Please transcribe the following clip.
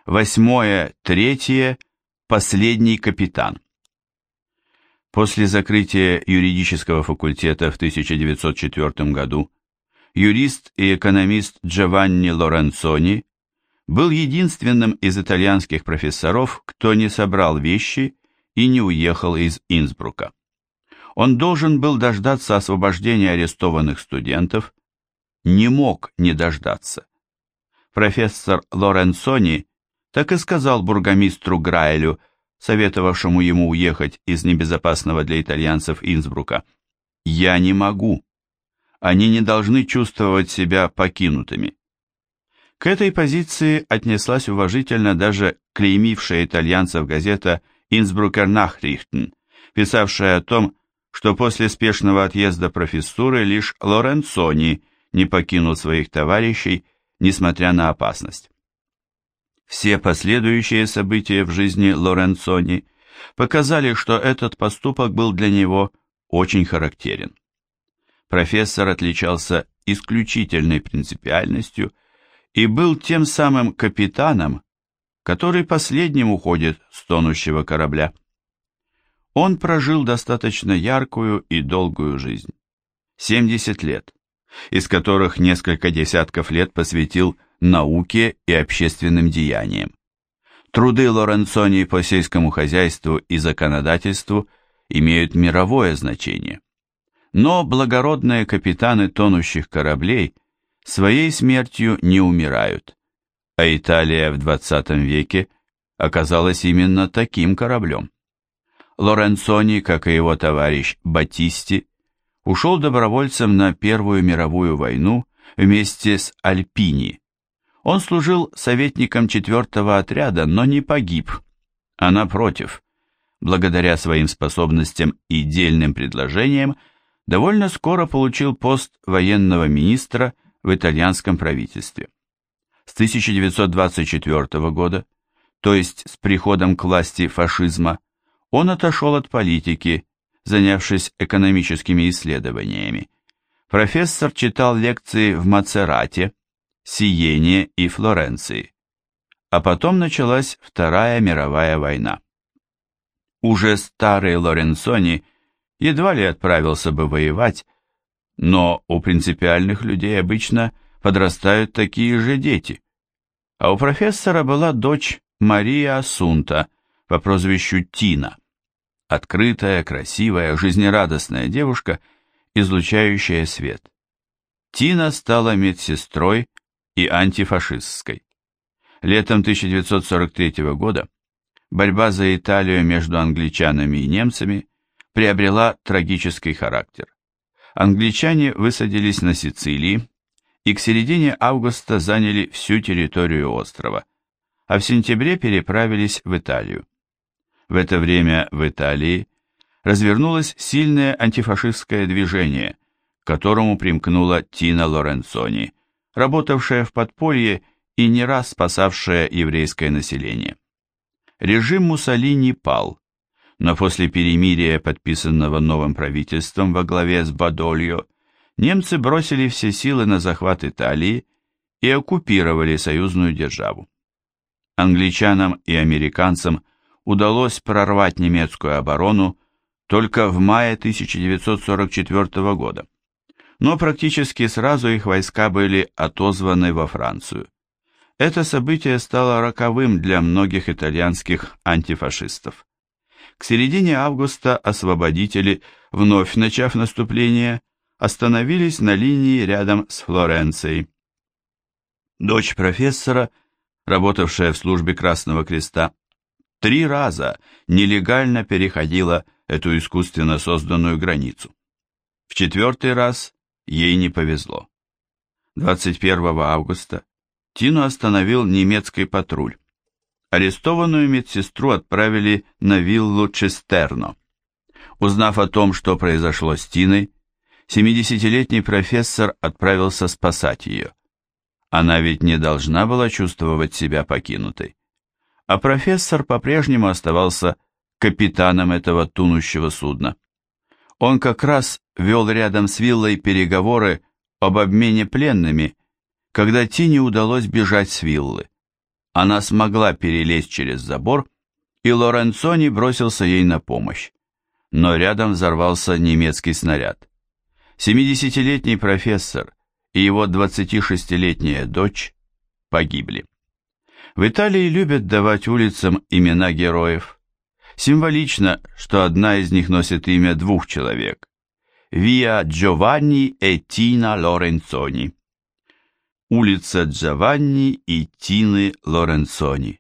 8.3. Последний капитан. После закрытия юридического факультета в 1904 году юрист и экономист Джованни Лоренцони был единственным из итальянских профессоров, кто не собрал вещи и не уехал из Инсбрука. Он должен был дождаться освобождения арестованных студентов, не мог не дождаться. Профессор Лоренцони так и сказал бургомистру Грайлю, советовавшему ему уехать из небезопасного для итальянцев Инсбрука: «Я не могу. Они не должны чувствовать себя покинутыми». К этой позиции отнеслась уважительно даже клеймившая итальянцев газета «Инсбрукер Nachrichten», писавшая о том, что после спешного отъезда профессуры лишь Лоренцони не покинул своих товарищей, несмотря на опасность. Все последующие события в жизни Лоренцони показали, что этот поступок был для него очень характерен. Профессор отличался исключительной принципиальностью и был тем самым капитаном, который последним уходит с тонущего корабля. Он прожил достаточно яркую и долгую жизнь. 70 лет, из которых несколько десятков лет посвятил науке и общественным деяниям. Труды Лоренцони по сельскому хозяйству и законодательству имеют мировое значение. Но благородные капитаны тонущих кораблей своей смертью не умирают, а Италия в 20 веке оказалась именно таким кораблем. Лоренцони, как и его товарищ Батисти, ушел добровольцем на Первую мировую войну вместе с Альпини. Он служил советником 4-го отряда, но не погиб, а напротив, благодаря своим способностям и дельным предложениям, довольно скоро получил пост военного министра в итальянском правительстве. С 1924 года, то есть с приходом к власти фашизма, он отошел от политики, занявшись экономическими исследованиями. Профессор читал лекции в Мацерате, Сиене и Флоренции. А потом началась Вторая мировая война. Уже старый Лоренцони едва ли отправился бы воевать, но у принципиальных людей обычно подрастают такие же дети. А у профессора была дочь Мария Ассунта по прозвищу Тина. Открытая, красивая, жизнерадостная девушка, излучающая свет. Тина стала медсестрой и антифашистской. Летом 1943 года борьба за Италию между англичанами и немцами приобрела трагический характер. Англичане высадились на Сицилии и к середине августа заняли всю территорию острова, а в сентябре переправились в Италию. В это время в Италии развернулось сильное антифашистское движение, к которому примкнула Тина Лоренцони, работавшая в подполье и не раз спасавшая еврейское население. Режим Муссолини пал, но после перемирия, подписанного новым правительством во главе с Бадольо, немцы бросили все силы на захват Италии и оккупировали союзную державу. Англичанам и американцам удалось прорвать немецкую оборону только в мае 1944 года, но практически сразу их войска были отозваны во Францию. Это событие стало роковым для многих итальянских антифашистов. К середине августа освободители, вновь начав наступление, остановились на линии рядом с Флоренцией. Дочь профессора, работавшая в службе Красного Креста, 3 раза нелегально переходила эту искусственно созданную границу. В 4-й раз ей не повезло. 21 августа Тину остановил немецкий патруль. Арестованную медсестру отправили на виллу Честерно. Узнав о том, что произошло с Тиной, 70-летний профессор отправился спасать ее. Она ведь не должна была чувствовать себя покинутой. А профессор по-прежнему оставался капитаном этого тонущего судна. Он как раз вел рядом с виллой переговоры об обмене пленными, когда Тине удалось бежать с виллы. Она смогла перелезть через забор, и Лоренцони бросился ей на помощь. Но рядом взорвался немецкий снаряд. 70-летний профессор и его 26-летняя дочь погибли. В Италии любят давать улицам имена героев. Символично, что одна из них носит имя двух человек. Виа Джованни и Тина Лоренцони. Улица Джованни и Тины Лоренцони.